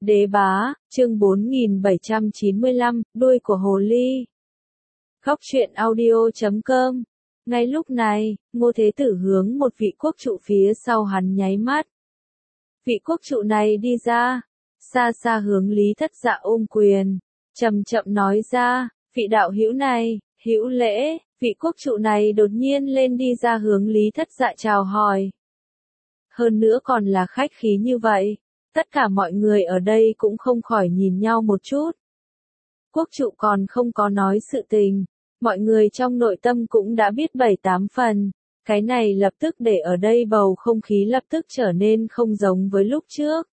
Đế bá, chương 4795, đuôi của hồ ly. Góc truyện audio.com. Ngay lúc này, Ngô Thế Tử hướng một vị quốc trụ phía sau hắn nháy mắt. Vị quốc trụ này đi ra, xa xa hướng Lý Thất Dạ ôm quyền, chậm chậm nói ra, vị đạo hữu này, hữu lễ. Vị quốc trụ này đột nhiên lên đi ra hướng Lý Thất Dạ chào hỏi. Hơn nữa còn là khách khí như vậy, tất cả mọi người ở đây cũng không khỏi nhìn nhau một chút. Quốc trụ còn không có nói sự tình, mọi người trong nội tâm cũng đã biết 7-8 phần, cái này lập tức để ở đây bầu không khí lập tức trở nên không giống với lúc trước.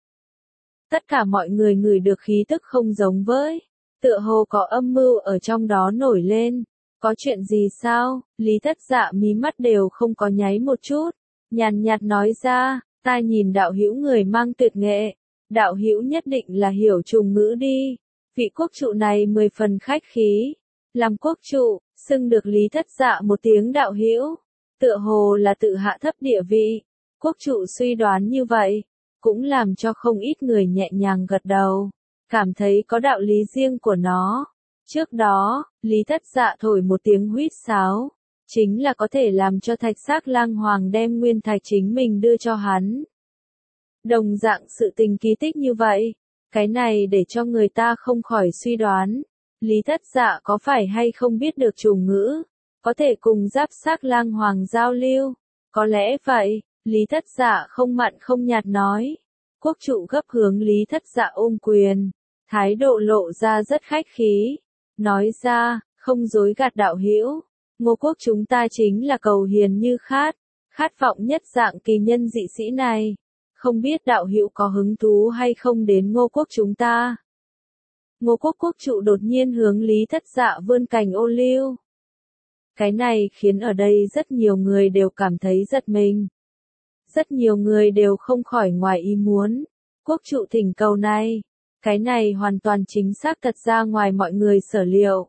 Tất cả mọi người ngửi được khí tức không giống với, tựa hồ có âm mưu ở trong đó nổi lên. Có chuyện gì sao? Lý Thất Dạ mí mắt đều không có nháy một chút, nhàn nhạt nói ra, ta nhìn đạo hữu người mang tuyệt nghệ, đạo hữu nhất định là hiểu trùng ngữ đi. Vị quốc trụ này 10 phần khách khí, làm quốc trụ, xưng được Lý Thất Dạ một tiếng đạo hữu, tựa hồ là tự hạ thấp địa vị. Quốc trụ suy đoán như vậy, cũng làm cho không ít người nhẹ nhàng gật đầu, cảm thấy có đạo lý riêng của nó. Trước đó, Lý Thất Dạ thổi một tiếng huýt sáo, chính là có thể làm cho Thạch Xác Lang Hoàng đem nguyên thạch chính mình đưa cho hắn. Đồng dạng sự tình kỳ tích như vậy, cái này để cho người ta không khỏi suy đoán, Lý Thất Dạ có phải hay không biết được trùng ngữ, có thể cùng Giáp Xác Lang Hoàng giao lưu. Có lẽ vậy, Lý Thất Dạ không mặn không nhạt nói. Quốc trụ gấp hướng Lý Thất Dạ ôm quyền, thái độ lộ ra rất khách khí. Nói ra, không dối gạt đạo hữu, Ngô quốc chúng ta chính là cầu hiền như khát vọng nhất dạng kỳ nhân dị sĩ này. Không biết đạo hữu có hứng thú hay không đến Ngô quốc chúng ta? Ngô quốc quốc trụ đột nhiên hướng Lý Thất Dạ vươn cành ô liu. Cái này khiến ở đây rất nhiều người đều cảm thấy giật mình. Rất nhiều người đều không khỏi ngoài ý muốn. Quốc trụ thỉnh cầu này. Cái này hoàn toàn chính xác thật ra ngoài mọi người sở liệu.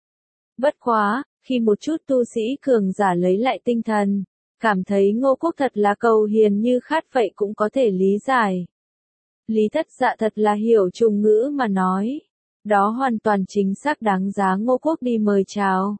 Bất quá, khi một chút tu sĩ cường giả lấy lại tinh thần, cảm thấy Ngô quốc thật là cầu hiền như khát vậy cũng có thể lý giải. Lý Thất Dạ thật là hiểu trùng ngữ mà nói. Đó hoàn toàn chính xác đáng giá Ngô quốc đi mời chào.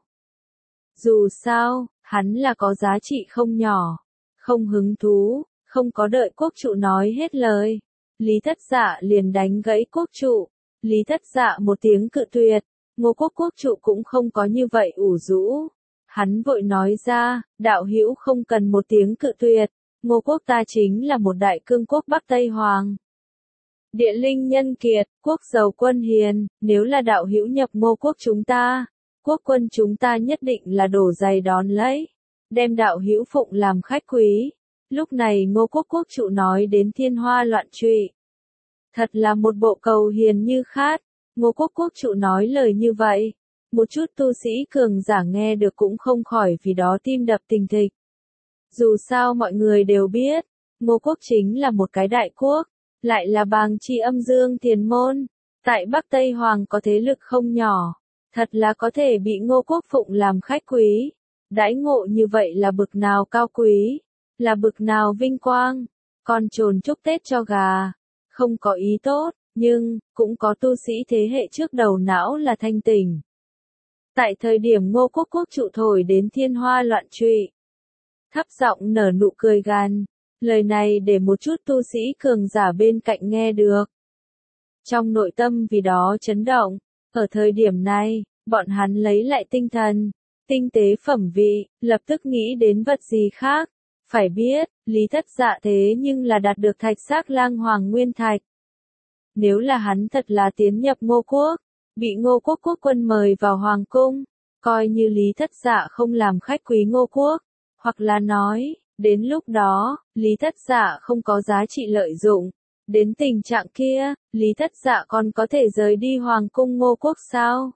Dù sao, hắn là có giá trị không nhỏ, không hứng thú, không có đợi quốc trụ nói hết lời. Lý Thất Dạ liền đánh gãy quốc trụ. Lý Thất Dạ một tiếng cự tuyệt, Ngô quốc quốc trụ cũng không có như vậy ủ rũ. Hắn vội nói ra, đạo hữu không cần một tiếng cự tuyệt, Ngô quốc ta chính là một đại cương quốc Bắc Tây Hoàng. Địa linh nhân kiệt, quốc giàu quân hiền, nếu là đạo hữu nhập Ngô quốc chúng ta, quốc quân chúng ta nhất định là đổ giày đón lấy, đem đạo hữu phụng làm khách quý. Lúc này Ngô quốc quốc trụ nói đến thiên hoa loạn trụy. Thật là một bộ cầu hiền như khát. Ngô quốc quốc trụ nói lời như vậy. Một chút tu sĩ cường giả nghe được cũng không khỏi vì đó tim đập thình thịch. Dù sao mọi người đều biết, Ngô quốc chính là một cái đại quốc, lại là bàng chi âm dương thiền môn. Tại Bắc Tây Hoàng có thế lực không nhỏ, thật là có thể bị Ngô quốc phụng làm khách quý. Đãi ngộ như vậy là bực nào cao quý. Là bực nào vinh quang, còn trồn chúc Tết cho gà, không có ý tốt, nhưng, cũng có tu sĩ thế hệ trước đầu não là thanh tỉnh. Tại thời điểm Ngô quốc quốc trụ thổi đến thiên hoa loạn trụy, thấp giọng nở nụ cười gan, lời này để một chút tu sĩ cường giả bên cạnh nghe được. Trong nội tâm vì đó chấn động, ở thời điểm này, bọn hắn lấy lại tinh thần, tinh tế phẩm vị, lập tức nghĩ đến vật gì khác. Phải biết, Lý Thất Dạ thế nhưng là đạt được Thạch Xác Lang Hoàng nguyên thạch. Nếu là hắn thật là tiến nhập Ngô quốc, bị Ngô quốc quốc quân mời vào hoàng cung, coi như Lý Thất Dạ không làm khách quý Ngô quốc, hoặc là nói, đến lúc đó, Lý Thất Dạ không có giá trị lợi dụng. Đến tình trạng kia, Lý Thất Dạ còn có thể rời đi hoàng cung Ngô quốc sao?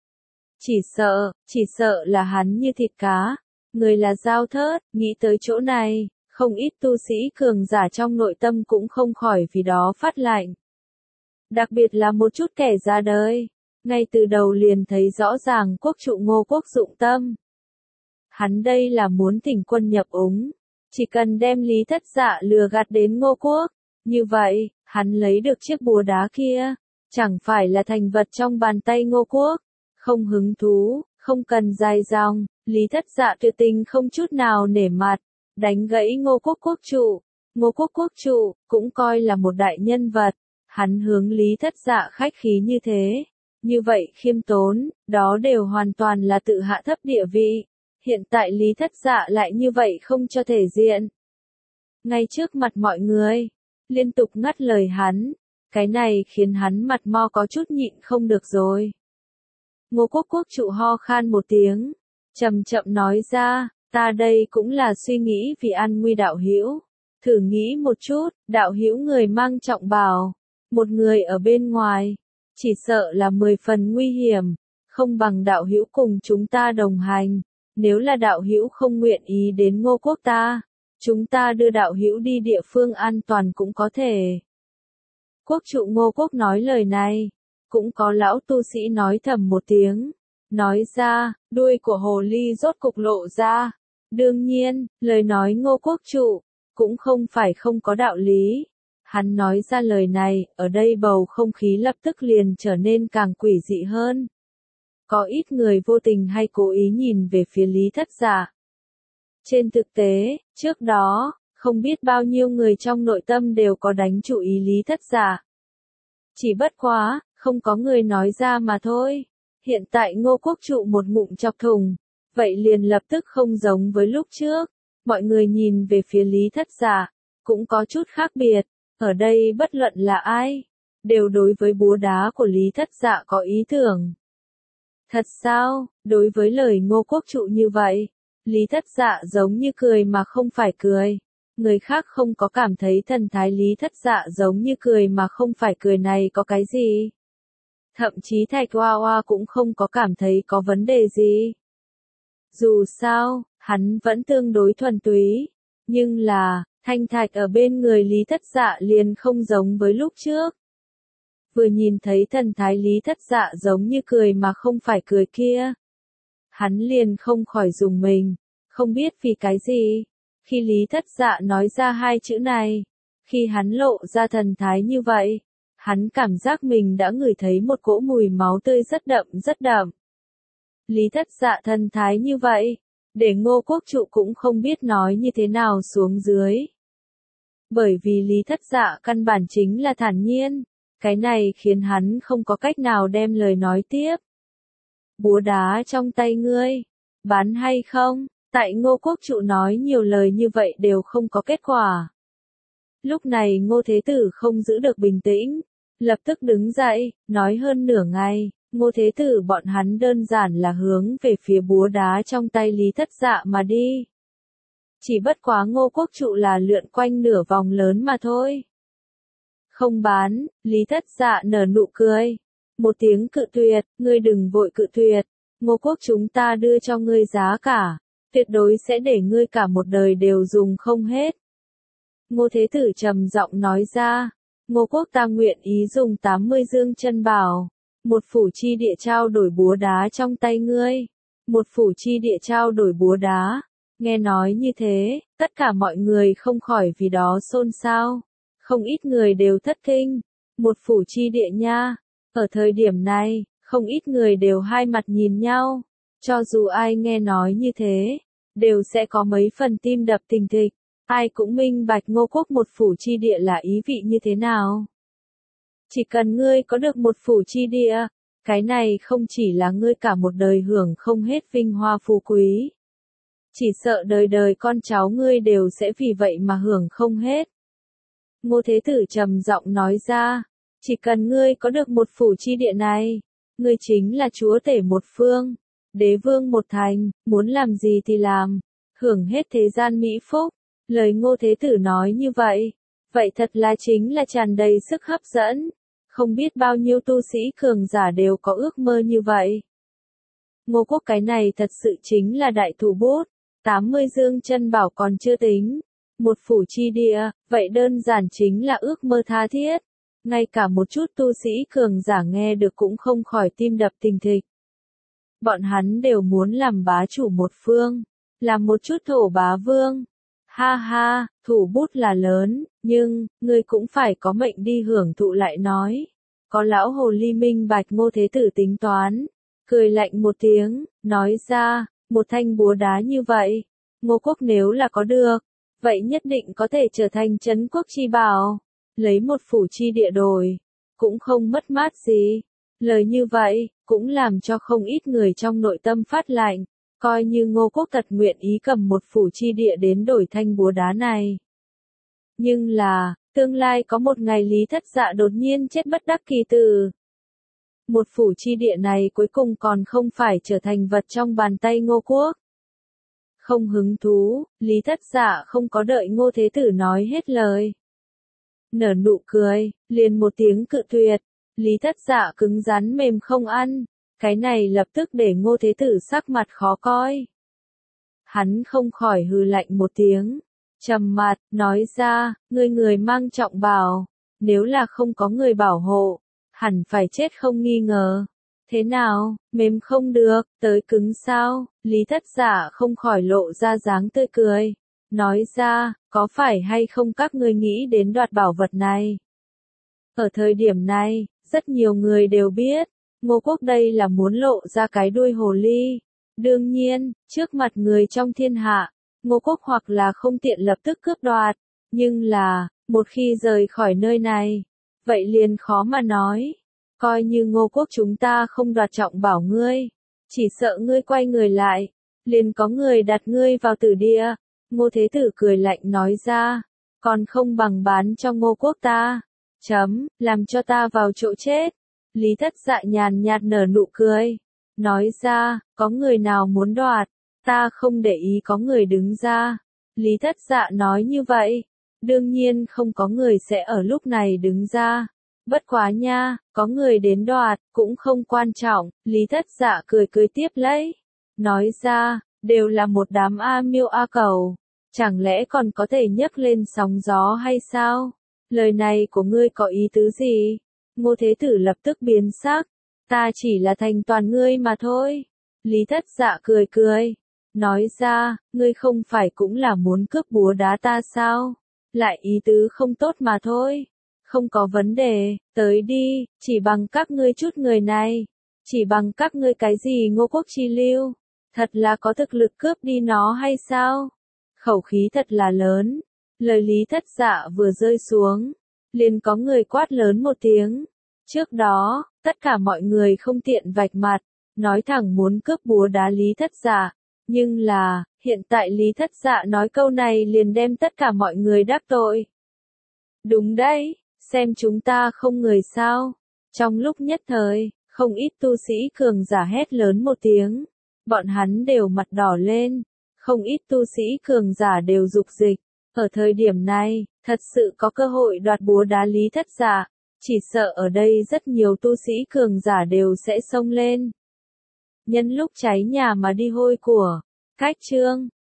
Chỉ sợ là hắn như thịt cá. Người là dao thớt, nghĩ tới chỗ này, không ít tu sĩ cường giả trong nội tâm cũng không khỏi vì đó phát lạnh. Đặc biệt là một chút kẻ ra đời, ngay từ đầu liền thấy rõ ràng quốc trụ Ngô quốc dụng tâm. Hắn đây là muốn thỉnh quân nhập úng, chỉ cần đem Lý Thất Dạ lừa gạt đến Ngô quốc, Như vậy, hắn lấy được chiếc búa đá kia, chẳng phải là thành vật trong bàn tay Ngô Quốc. Không hứng thú, không cần dài dòng, Lý Thất Dạ tuyệt tình không chút nào nể mặt, đánh gãy Ngô Quốc quốc trụ. Ngô Quốc quốc trụ, cũng coi là một đại nhân vật, hắn hướng Lý Thất Dạ khách khí như thế. Như vậy khiêm tốn, đó đều hoàn toàn là tự hạ thấp địa vị. Hiện tại Lý Thất Dạ lại như vậy không cho thể diện. Ngay trước mặt mọi người, liên tục ngắt lời hắn, cái này khiến hắn mặt mo có chút nhịn không được rồi. Ngô Quốc quốc trụ ho khan một tiếng, chậm chậm nói ra, ta đây cũng là suy nghĩ vì an nguy đạo hữu. Thử nghĩ một chút, đạo hữu người mang trọng bào, một người ở bên ngoài, chỉ sợ là 10 phần nguy hiểm, không bằng đạo hữu cùng chúng ta đồng hành. Nếu là đạo hữu không nguyện ý đến Ngô Quốc ta, chúng ta đưa đạo hữu đi địa phương an toàn cũng có thể. Quốc trụ Ngô Quốc nói lời này, cũng có lão tu sĩ nói thầm một tiếng, nói ra, đuôi của hồ ly rốt cục lộ ra. Đương nhiên, lời nói Ngô Quốc trụ, cũng không phải không có đạo lý. Hắn nói ra lời này, ở đây bầu không khí lập tức liền trở nên càng quỷ dị hơn. Có ít người vô tình hay cố ý nhìn về phía Lý Thất Dạ. Trên thực tế, trước đó, không biết bao nhiêu người trong nội tâm đều có đánh chủ ý Lý Thất Dạ. Chỉ bất quá, không có người nói ra mà thôi. Hiện tại Ngô Quốc trụ một ngụm chọc thùng, vậy liền lập tức không giống với lúc trước. Mọi người nhìn về phía Lý Thất Dạ, cũng có chút khác biệt. Ở đây bất luận là ai, đều đối với búa đá của Lý Thất Dạ có ý tưởng. Thật sao, đối với lời Ngô Quốc trụ như vậy, Lý Thất Dạ giống như cười mà không phải cười. Người khác không có cảm thấy thần thái Lý Thất Dạ giống như cười mà không phải cười này có cái gì. Thậm chí Thạch Hoa Hoa cũng không có cảm thấy có vấn đề gì. Dù sao, hắn vẫn tương đối thuần túy. Nhưng là, thanh thạch ở bên người Lý Thất Dạ liền không giống với lúc trước. Vừa nhìn thấy thần thái Lý Thất Dạ giống như cười mà không phải cười kia. Hắn liền không khỏi rùng mình, không biết vì cái gì. Khi Lý Thất Dạ nói ra hai chữ này, khi hắn lộ ra thần thái như vậy, hắn cảm giác mình đã ngửi thấy một cỗ mùi máu tươi rất đậm rất đậm. Lý Thất Dạ thần thái như vậy, để Ngô Quốc trụ cũng không biết nói như thế nào xuống dưới. Bởi vì Lý Thất Dạ căn bản chính là thản nhiên, cái này khiến hắn không có cách nào đem lời nói tiếp. Búa đá trong tay ngươi, bán hay không? Tại Ngô Quốc trụ nói nhiều lời như vậy đều không có kết quả. Lúc này Ngô Thế Tử không giữ được bình tĩnh, lập tức đứng dậy, nói hơn nửa ngày, Ngô Thế Tử bọn hắn đơn giản là hướng về phía búa đá trong tay Lý Thất Dạ mà đi. Chỉ bất quá Ngô Quốc trụ là lượn quanh nửa vòng lớn mà thôi. Không bán, Lý Thất Dạ nở nụ cười. Một tiếng cự tuyệt, ngươi đừng vội cự tuyệt, Ngô Quốc chúng ta đưa cho ngươi giá cả, tuyệt đối sẽ để ngươi cả một đời đều dùng không hết. Ngô Thế Tử trầm giọng nói ra, Ngô Quốc ta nguyện ý dùng 80 dương chân bảo, một phủ chi địa trao đổi búa đá trong tay ngươi, một phủ chi địa trao đổi búa đá. Nghe nói như thế, tất cả mọi người không khỏi vì đó xôn xao, không ít người đều thất kinh, một phủ chi địa nha. Ở thời điểm này, không ít người đều hai mặt nhìn nhau, cho dù ai nghe nói như thế, đều sẽ có mấy phần tim đập thình thịch, ai cũng minh bạch Ngô Quốc một phủ chi địa là ý vị như thế nào. Chỉ cần ngươi có được một phủ chi địa, cái này không chỉ là ngươi cả một đời hưởng không hết vinh hoa phú quý. Chỉ sợ đời đời con cháu ngươi đều sẽ vì vậy mà hưởng không hết. Ngô Thế Tử trầm giọng nói ra, chỉ cần ngươi có được một phủ chi địa này, ngươi chính là chúa tể một phương, đế vương một thành, muốn làm gì thì làm, hưởng hết thế gian mỹ phúc. Lời Ngô Thế Tử nói như vậy, vậy thật là chính là tràn đầy sức hấp dẫn, không biết bao nhiêu tu sĩ cường giả đều có ước mơ như vậy. Ngô Quốc cái này thật sự chính là đại thủ bút, 80 dương chân bảo còn chưa tính, một phủ chi địa, vậy đơn giản chính là ước mơ tha thiết. Ngay cả một chút tu sĩ cường giả nghe được cũng không khỏi tim đập thình thịch. Bọn hắn đều muốn làm bá chủ một phương, làm một chút thổ bá vương. Ha ha, thủ bút là lớn, nhưng, ngươi cũng phải có mệnh đi hưởng thụ lại nói. Có lão hồ ly minh bạch Ngô Thế Tử tính toán, cười lạnh một tiếng, nói ra, một thanh búa đá như vậy, Ngô Quốc nếu là có được, vậy nhất định có thể trở thành trấn quốc chi bảo, lấy một phủ chi địa đổi, cũng không mất mát gì. Lời như vậy, cũng làm cho không ít người trong nội tâm phát lạnh, coi như Ngô Quốc thật nguyện ý cầm một phủ chi địa đến đổi thanh búa đá này. Nhưng là, tương lai có một ngày Lý Thất Dạ đột nhiên chết bất đắc kỳ tử. Một phủ chi địa này cuối cùng còn không phải trở thành vật trong bàn tay Ngô Quốc. Không hứng thú, Lý Thất Dạ không có đợi Ngô Thế Tử nói hết lời. Nở nụ cười, liền một tiếng cự tuyệt, Lý Thất Dạ cứng rắn mềm không ăn, cái này lập tức để Ngô Thế Tử sắc mặt khó coi. Hắn không khỏi hừ lạnh một tiếng, trầm mặt, nói ra, người mang trọng bào, nếu là không có người bảo hộ, hẳn phải chết không nghi ngờ. Thế nào, mềm không được, tới cứng sao? Lý Thất Dạ không khỏi lộ ra dáng tươi cười, nói ra, có phải hay không các ngươi nghĩ đến đoạt bảo vật này? Ở thời điểm này, rất nhiều người đều biết, Ngô Quốc đây là muốn lộ ra cái đuôi hồ ly. Đương nhiên, trước mặt người trong thiên hạ, Ngô Quốc hoặc là không tiện lập tức cướp đoạt, nhưng là, một khi rời khỏi nơi này, vậy liền khó mà nói. Coi như Ngô Quốc chúng ta không đoạt trọng bảo ngươi, chỉ sợ ngươi quay người lại, liền có người đặt ngươi vào tử địa. Ngô Thế Tử cười lạnh nói ra, còn không bằng bán cho Ngô Quốc ta, làm cho ta vào chỗ chết. Lý Thất Dạ nhàn nhạt nở nụ cười, nói ra, có người nào muốn đoạt, ta không để ý có người đứng ra. Lý Thất Dạ nói như vậy, đương nhiên không có người sẽ ở lúc này đứng ra. Bất quá nha, có người đến đoạt, cũng không quan trọng, Lý Thất Dạ cười cười tiếp lấy. Nói ra, đều là một đám A miêu A cẩu, chẳng lẽ còn có thể nhấc lên sóng gió hay sao? Lời này của ngươi có ý tứ gì? Ngô Thế Tử lập tức biến sắc, ta chỉ là thành toàn ngươi mà thôi. Lý Thất Dạ cười cười, nói ra, ngươi không phải cũng là muốn cướp búa đá ta sao? Lại ý tứ không tốt mà thôi. Không có vấn đề, tới đi, chỉ bằng các ngươi chút người này, chỉ bằng các ngươi cái gì Ngô Quốc chi lưu, thật là có thực lực cướp đi nó hay sao? Khẩu khí thật là lớn, lời Lý Thất Dạ vừa rơi xuống, liền có người quát lớn một tiếng. Trước đó, tất cả mọi người không tiện vạch mặt, nói thẳng muốn cướp búa đá Lý Thất Dạ, nhưng là, hiện tại Lý Thất Dạ nói câu này liền đem tất cả mọi người đắc tội. Đúng đấy. Xem chúng ta không người sao. Trong lúc nhất thời, không ít tu sĩ cường giả hét lớn một tiếng. Bọn hắn đều mặt đỏ lên. Không ít tu sĩ cường giả đều dục dịch. Ở thời điểm này, thật sự có cơ hội đoạt búa đá Lý Thất Dạ. Chỉ sợ ở đây rất nhiều tu sĩ cường giả đều sẽ xông lên. Nhân lúc cháy nhà mà đi hôi của. Cách chương